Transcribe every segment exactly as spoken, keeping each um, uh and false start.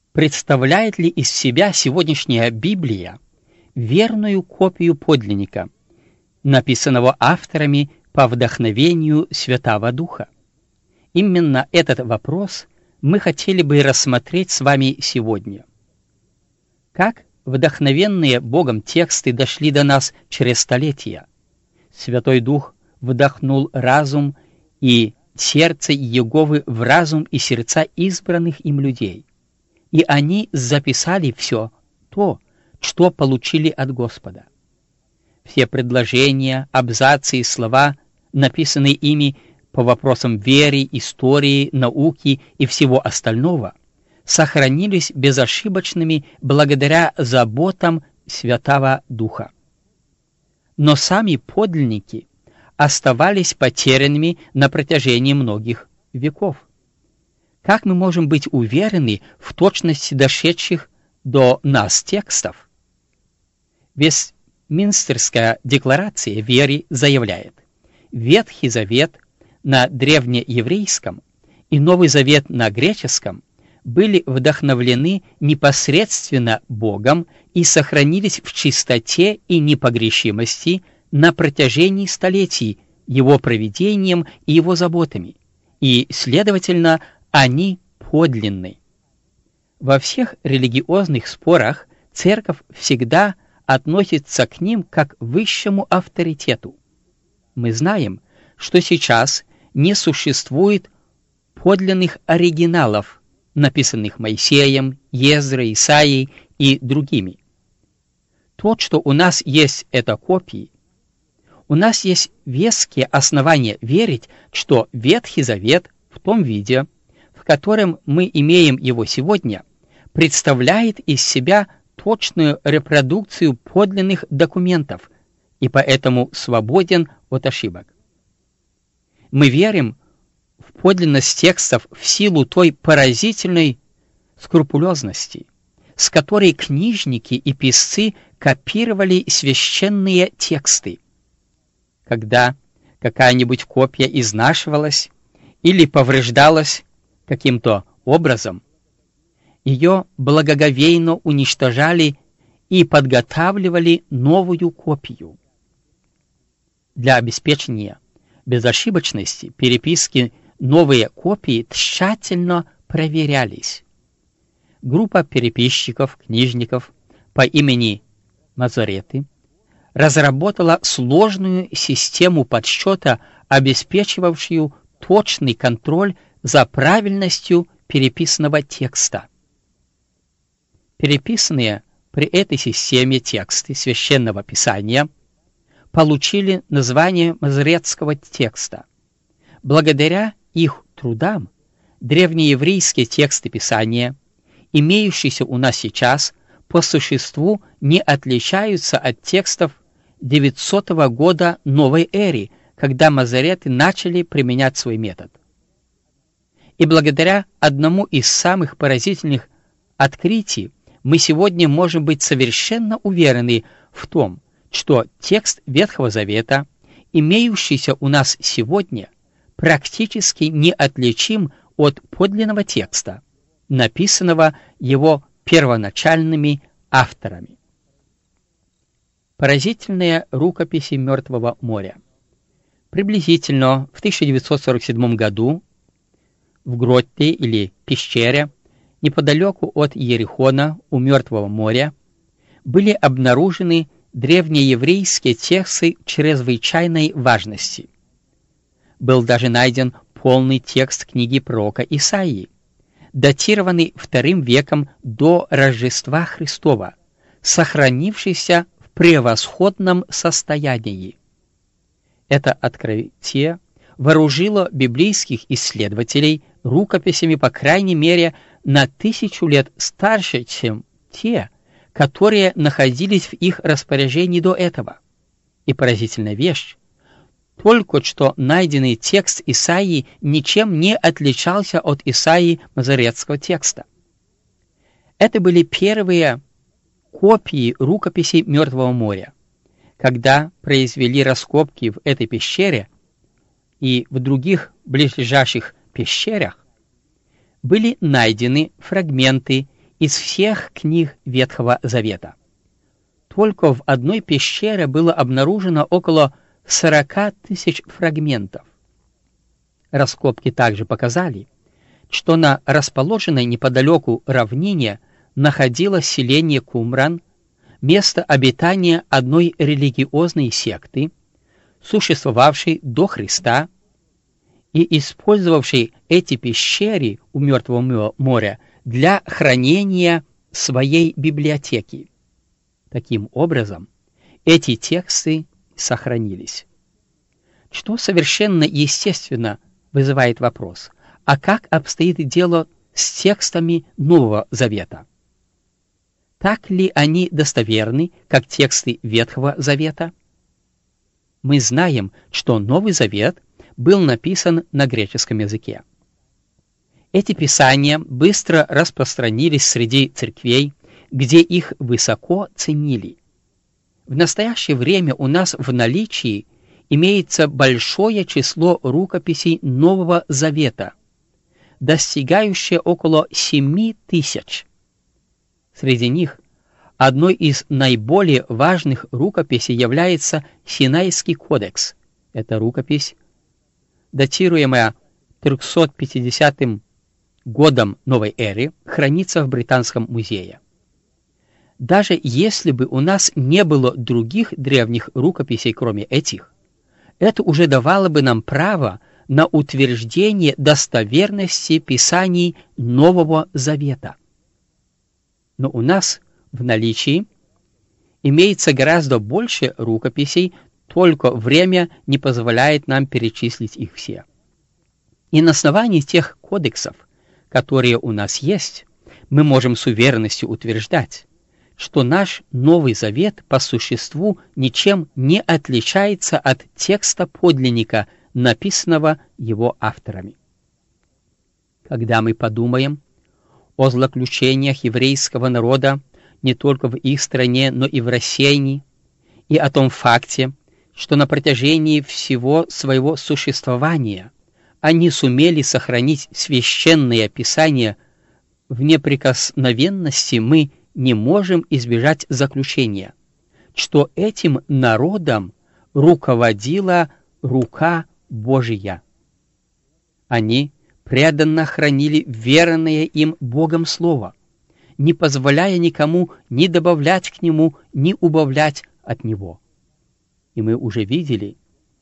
представляет ли из себя сегодняшняя Библия верную копию подлинника, написанного авторами по вдохновению Святаго Духа? Именно этот вопрос мы хотели бы рассмотреть с вами сегодня. Как вдохновенные Богом тексты дошли до нас через столетия? Святой Дух вдохнул разум и сердце Иеговы в разум и сердца избранных им людей, и они записали все то, что получили от Господа. Все предложения, абзацы и слова, написанные ими по вопросам веры, истории, науки и всего остального, сохранились безошибочными благодаря заботам Святаго Духа. Но сами подлинники оставались потерянными на протяжении многих веков. Как мы можем быть уверены в точности дошедших до нас текстов? Вестминстерская декларация веры заявляет: Ветхий Завет на древнееврейском и Новый Завет на греческом были вдохновлены непосредственно Богом и сохранились в чистоте и непогрешимости на протяжении столетий его провидением и его заботами, и, следовательно, они подлинны. Во всех религиозных спорах церковь всегда относится к ним как к высшему авторитету. Мы знаем, что сейчас не существует подлинных оригиналов, написанных Моисеем, Ездрой, Исаией и другими. То, что у нас есть, это копии. У нас есть веские основания верить, что Ветхий Завет в том виде, в котором мы имеем его сегодня, представляет из себя точную репродукцию подлинных документов и поэтому свободен от ошибок. Мы верим в подлинность текстов в силу той поразительной скрупулезности, с которой книжники и писцы копировали священные тексты. Когда какая-нибудь копия изнашивалась или повреждалась каким-то образом, ее благоговейно уничтожали и подготавливали новую копию. Для обеспечения безошибочности переписки новые копии тщательно проверялись. Группа переписчиков, книжников по имени Мазореты разработала сложную систему подсчета, обеспечивавшую точный контроль за правильностью переписанного текста. Переписанные при этой системе тексты Священного Писания получили название мазоретского текста. Благодаря их трудам древнееврейские тексты Писания, имеющиеся у нас сейчас, по существу не отличаются от текстов девятисотого года новой эры, когда мазореты начали применять свой метод. И благодаря одному из самых поразительных открытий мы сегодня можем быть совершенно уверены в том, что текст Ветхого Завета, имеющийся у нас сегодня, практически неотличим от подлинного текста, написанного его первоначальными авторами. Поразительные рукописи Мертвого моря. Приблизительно в тысяча девятьсот сорок седьмом году в гроте или пещере неподалеку от Иерихона у Мертвого моря были обнаружены древнееврейские тексты чрезвычайной важности. Был даже найден полный текст книги пророка Исаии, датированный вторым веком до Рождества Христова, сохранившийся в превосходном состоянии. Это открытие вооружило библейских исследователей рукописями по крайней мере на тысячу лет старше, чем те, которые находились в их распоряжении до этого. И поразительная вещь: только что найденный текст Исаии ничем не отличался от Исаии мазоретского текста. Это были первые копии рукописей Мертвого моря. Когда произвели раскопки в этой пещере и в других близлежащих пещерах, были найдены фрагменты из всех книг Ветхого Завета. Только в одной пещере было обнаружено около сорока тысяч фрагментов. Раскопки также показали, что на расположенной неподалеку равнине находилось селение Кумран, место обитания одной религиозной секты, существовавшей до Христа и использовавшей эти пещеры у Мертвого моря для хранения своей библиотеки. Таким образом, эти тексты сохранились. Что совершенно естественно вызывает вопрос: а как обстоит дело с текстами Нового Завета? Так ли они достоверны, как тексты Ветхого Завета? Мы знаем, что Новый Завет был написан на греческом языке. Эти писания быстро распространились среди церквей, где их высоко ценили. В настоящее время у нас в наличии имеется большое число рукописей Нового Завета, достигающее около семи тысяч. Среди них одной из наиболее важных рукописей является Синайский кодекс. Это рукопись, датируемая трехсот пятидесятым годом новой эры, хранится в Британском музее. Даже если бы у нас не было других древних рукописей, кроме этих, это уже давало бы нам право на утверждение достоверности писаний Нового Завета. Но у нас в наличии имеется гораздо больше рукописей, только время не позволяет нам перечислить их все. И на основании тех кодексов, которые у нас есть, мы можем с уверенностью утверждать, что наш Новый Завет по существу ничем не отличается от текста подлинника, написанного его авторами. Когда мы подумаем о злоключениях еврейского народа не только в их стране, но и в рассеянии, и о том факте, что на протяжении всего своего существования они сумели сохранить священное Писание в неприкосновенности, мы не можем избежать заключения, что этим народом руководила рука Божия. Они преданно хранили верное им Богом Слово, не позволяя никому ни добавлять к нему, ни убавлять от него. И мы уже видели,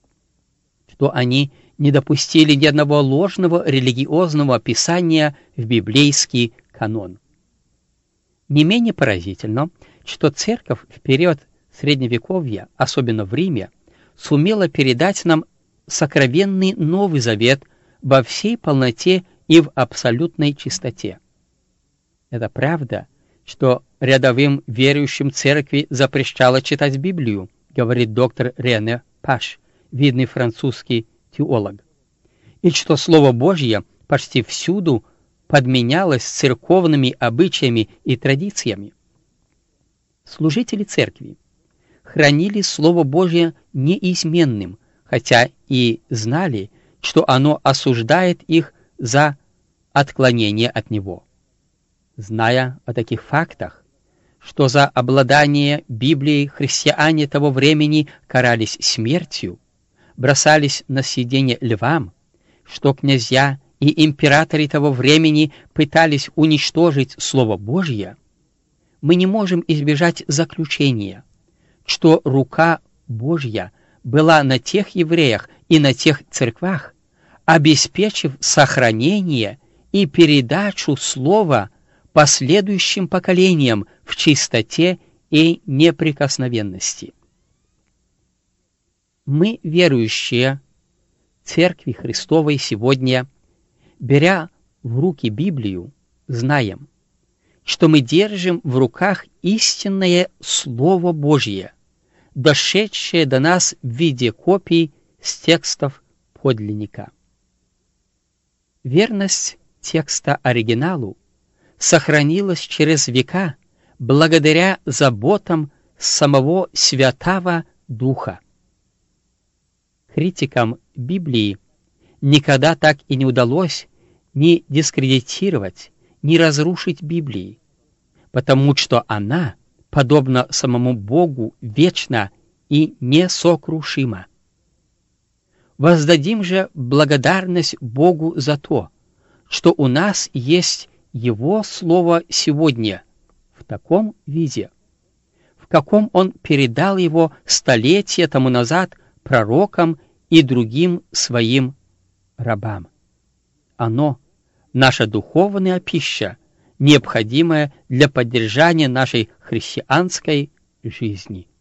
что они не допустили ни одного ложного религиозного писания в библейский канон. Не менее поразительно, что церковь в период Средневековья, особенно в Риме, сумела передать нам сокровенный Новый Завет во всей полноте и в абсолютной чистоте. Это правда, что рядовым верующим церкви запрещало читать Библию, говорит доктор Рене Паш, видный французский теолог, и что Слово Божье почти всюду подменялось церковными обычаями и традициями. Служители церкви хранили Слово Божье неизменным, хотя и знали, что оно осуждает их за отклонение от него. Зная о таких фактах, что за обладание Библией христиане того времени карались смертью, бросались на съедение львам, что князья и императоры того времени пытались уничтожить Слово Божье, мы не можем избежать заключения, что рука Божья была на тех евреях и на тех церквах, обеспечив сохранение и передачу Слова последующим поколениям в чистоте и неприкосновенности. Мы, верующие Церкви Христовой сегодня, беря в руки Библию, знаем, что мы держим в руках истинное Слово Божье, дошедшее до нас в виде копий с текстов подлинника. Верность текста оригиналу сохранилась через века благодаря заботам самого Святаго Духа. Критикам Библии никогда так и не удалось ни дискредитировать, ни разрушить Библии, потому что она, подобно самому Богу, вечна и несокрушима. Воздадим же благодарность Богу за то, что у нас есть Его Слово сегодня в таком виде, в каком Он передал его столетия тому назад пророкам и другим своим рабам. Оно — наша духовная пища, необходимая для поддержания нашей христианской жизни.